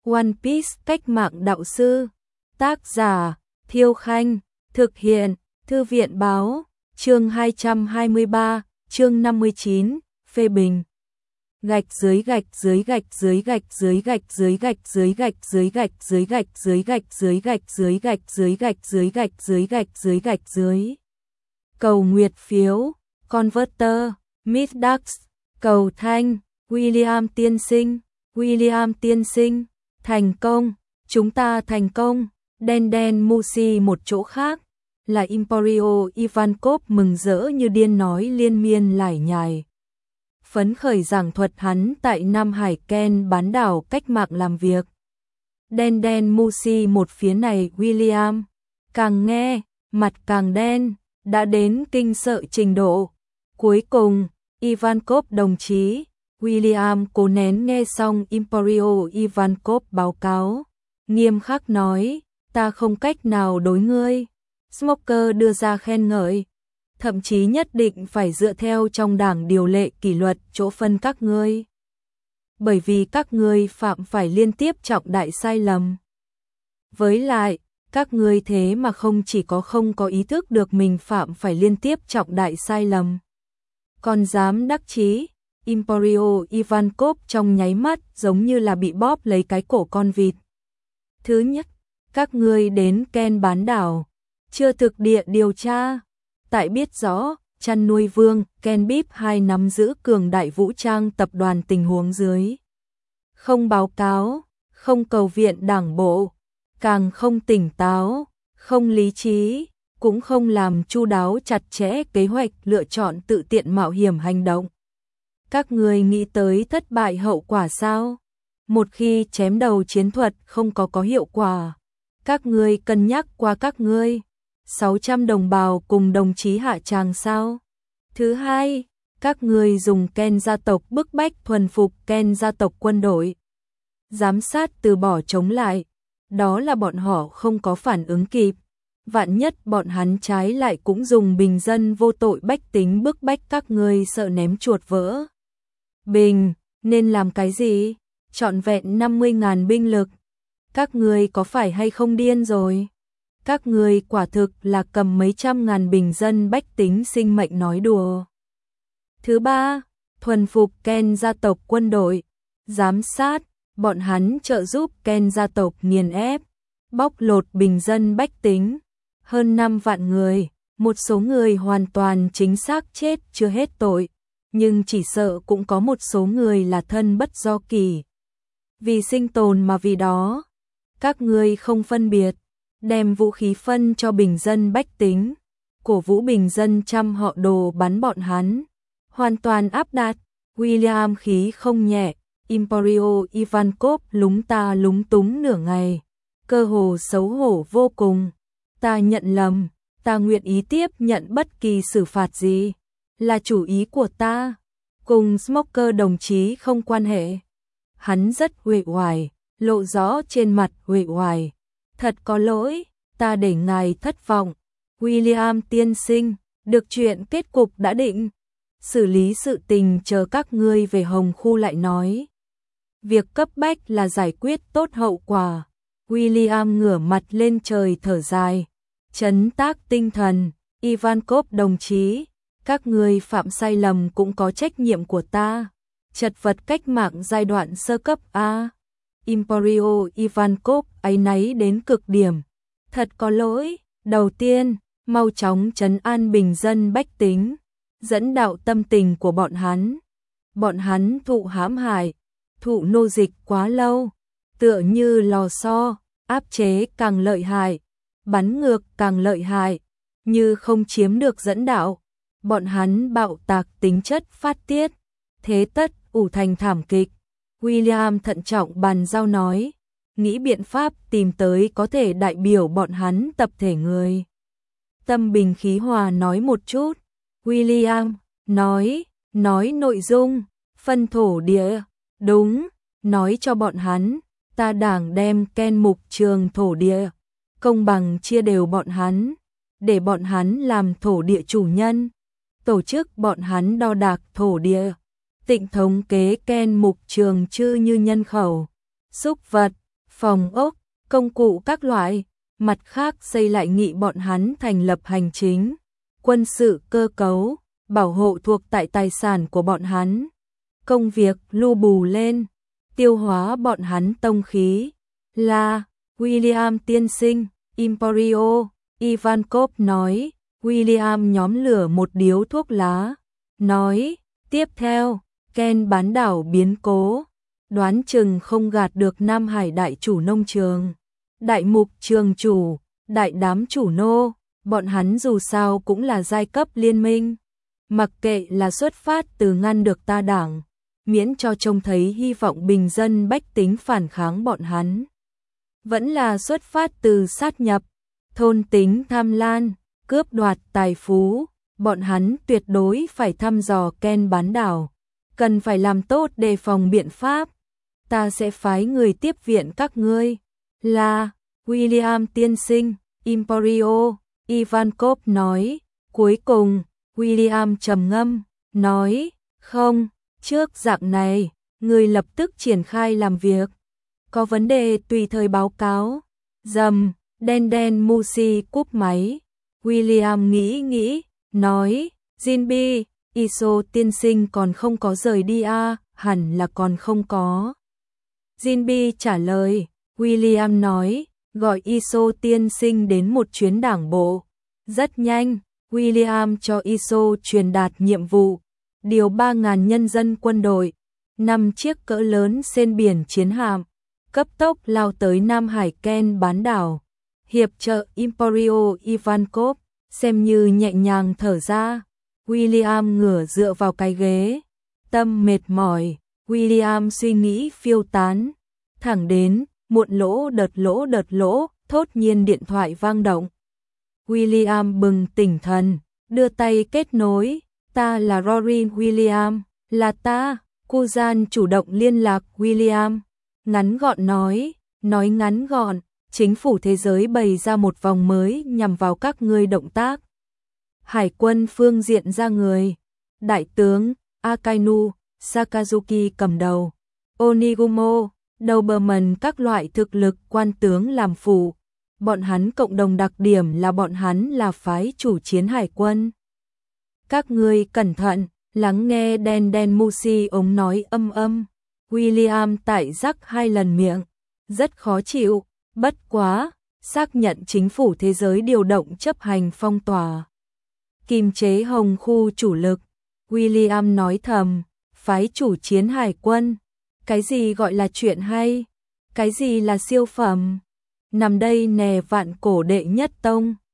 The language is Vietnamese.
One Piece cách mạng đạo sư. Tác giả Thiêu Khanh. Thực hiện Thư viện báo. Chương 223, chương 59, phê bình. Gạch dưới gạch dưới gạch dưới gạch dưới gạch dưới gạch dưới gạch dưới gạch dưới gạch dưới gạch dưới gạch dưới gạch dưới gạch dưới gạch dưới gạch dưới gạch dưới. Cầu nguyệt phiếu, Converter, Midax, cầu thanh, William tiên sinh, thành công, chúng ta thành công. Den Mushi một chỗ khác, là Emporio Ivankov mừng rỡ như điên nói liên miên lải nhải. Phấn khởi giảng thuật hắn tại Nam Hải Ken bán đảo cách mạng làm việc. Den Mushi một phía này William, càng nghe, mặt càng đen, đã đến kinh sợ trình độ. Cuối cùng, Ivankov đồng chí, William cố nén nghe xong Emporio Ivankov báo cáo, nghiêm khắc nói, ta không cách nào đối ngươi. Smoker đưa ra khen ngợi, thậm chí nhất định phải dựa theo trong đảng điều lệ kỷ luật chỗ phân các ngươi. Bởi vì các ngươi phạm phải liên tiếp trọng đại sai lầm. Với lại, các ngươi thế mà không chỉ không có ý thức được mình phạm phải liên tiếp trọng đại sai lầm, còn dám đắc chí. Emporio Ivankov trong nháy mắt giống như là bị bóp lấy cái cổ con vịt. Thứ nhất, các ngươi đến Ken bán đảo, chưa thực địa điều tra, tại biết rõ chăn nuôi vương Ken Bip 2 nắm giữ cường đại vũ trang tập đoàn tình huống dưới. Không báo cáo, không cầu viện đảng bộ, càng không tỉnh táo, không lý trí, cũng không làm chu đáo chặt chẽ kế hoạch lựa chọn tự tiện mạo hiểm hành động. Các ngươi nghĩ tới thất bại hậu quả sao? Một khi chém đầu chiến thuật không có hiệu quả, các ngươi cân nhắc qua các ngươi 600 đồng bào cùng đồng chí hạ tràng sao? Thứ hai, các ngươi dùng Ken gia tộc bức bách thuần phục Ken gia tộc quân đội. Giám sát từ bỏ chống lại, đó là bọn họ không có phản ứng kịp. Vạn nhất bọn hắn trái lại cũng dùng bình dân vô tội bách tính bức bách các ngươi sợ ném chuột vỡ bình, nên làm cái gì? Trọn vẹn 50.000 binh lực. Các ngươi có phải hay không điên rồi? Các ngươi quả thực là cầm mấy trăm ngàn bình dân bách tính sinh mệnh nói đùa. Thứ ba, thuần phục Ken gia tộc quân đội, giám sát, bọn hắn trợ giúp Ken gia tộc nghiền ép, bóc lột bình dân bách tính, hơn 5 vạn người, một số người hoàn toàn chính xác chết chưa hết tội, nhưng chỉ sợ cũng có một số người là thân bất do kỳ. Vì sinh tồn mà vì đó, các ngươi không phân biệt, đem vũ khí phân cho bình dân bách tính, cổ vũ bình dân chăm họ đồ bắn bọn hắn, hoàn toàn áp đặt. William khí không nhẹ, Emporio Ivankov lúng ta lúng túng nửa ngày, cơ hồ xấu hổ vô cùng. Ta nhận lầm, ta nguyện ý tiếp nhận bất kỳ xử phạt gì, là chủ ý của ta, cùng Smoker đồng chí không quan hệ. Hắn rất uể oải, lộ rõ trên mặt uể oải. Thật có lỗi, ta để ngài thất vọng. William tiên sinh, được chuyện kết cục đã định. Xử lý sự tình chờ các ngươi về Hồng Khu lại nói. Việc cấp bách là giải quyết tốt hậu quả. William ngửa mặt lên trời thở dài, trấn tác tinh thần. Ivankov đồng chí, các ngươi phạm sai lầm cũng có trách nhiệm của ta. Chật vật cách mạng giai đoạn sơ cấp A. Emporio Ivankov áy náy đến cực điểm. Thật có lỗi, đầu tiên, mau chóng trấn an bình dân bách tính, dẫn đạo tâm tình của bọn hắn. Bọn hắn thụ hãm hại, thụ nô dịch quá lâu, tựa như lò xo, áp chế càng lợi hại, bắn ngược càng lợi hại, như không chiếm được dẫn đạo. Bọn hắn bạo tạc tính chất phát tiết, thế tất ủ thành thảm kịch. William thận trọng bàn giao nói, nghĩ biện pháp tìm tới có thể đại biểu bọn hắn tập thể người. Tâm bình khí hòa nói một chút. William nói nội dung, phân thổ địa, đúng, nói cho bọn hắn, ta đảng đem Ken mục trường thổ địa, công bằng chia đều bọn hắn, để bọn hắn làm thổ địa chủ nhân, tổ chức bọn hắn đo đạc thổ địa, tịnh thống kế Ken mục trường chư như nhân khẩu, súc vật, phòng ốc, công cụ các loại, mặt khác xây lại nghị bọn hắn thành lập hành chính, quân sự cơ cấu, bảo hộ thuộc tại tài sản của bọn hắn. Công việc lu bù lên, tiêu hóa bọn hắn tông khí. Là, William tiên sinh, Emporio, Ivankov nói. William nhóm lửa một điếu thuốc lá, nói, tiếp theo, Ken bán đảo biến cố, đoán chừng không gạt được Nam Hải đại chủ nông trường, đại mục trường chủ, đại đám chủ nô, bọn hắn dù sao cũng là giai cấp liên minh, mặc kệ là xuất phát từ ngăn được ta đảng, miễn cho trông thấy hy vọng bình dân bách tính phản kháng bọn hắn, vẫn là xuất phát từ sát nhập, thôn tính tham lan, cướp đoạt tài phú, bọn hắn tuyệt đối phải thăm dò Ken bán đảo, cần phải làm tốt đề phòng biện pháp. Ta sẽ phái người tiếp viện các ngươi. Là, William tiên sinh, Emporio, Ivankov nói. Cuối cùng, William trầm ngâm, nói, không, trước dạng này, người lập tức triển khai làm việc. Có vấn đề tùy thời báo cáo. Dầm, đen Musi cúp máy. William nghĩ, nói, Jinbi, Iso tiên sinh còn không có rời đi à, hẳn là còn không có. Jinbi trả lời, William nói, gọi Iso tiên sinh đến một chuyến đảng bộ. Rất nhanh, William cho Iso truyền đạt nhiệm vụ, điều 3.000 nhân dân quân đội, 5 chiếc cỡ lớn trên biển chiến hạm, cấp tốc lao tới Nam Hải Ken bán đảo. Hiệp trợ Emporio Ivankov, xem như nhẹ nhàng thở ra. William ngửa dựa vào cái ghế, tâm mệt mỏi, William suy nghĩ phiêu tán. Thẳng đến, muộn đợt lỗ, thốt nhiên điện thoại vang động. William bừng tỉnh thần, đưa tay kết nối, ta là Rorin William, là ta, Kuzan chủ động liên lạc William. Ngắn gọn nói ngắn gọn. Chính phủ thế giới bày ra một vòng mới nhằm vào các ngươi động tác. Hải quân phương diện ra người. Đại tướng Akainu Sakazuki cầm đầu. Onigumo, Doberman các loại thực lực quan tướng làm phụ. Bọn hắn cộng đồng đặc điểm là bọn hắn là phái chủ chiến hải quân. Các ngươi cẩn thận, lắng nghe đen Musi ống nói âm. William tại rắc 2 lần miệng. Rất khó chịu. Bất quá, xác nhận chính phủ thế giới điều động chấp hành phong tỏa. Kiềm chế hồng khu chủ lực. William nói thầm, phái chủ chiến hải quân. Cái gì gọi là chuyện hay? Cái gì là siêu phẩm? Nằm đây nè vạn cổ đệ nhất tông.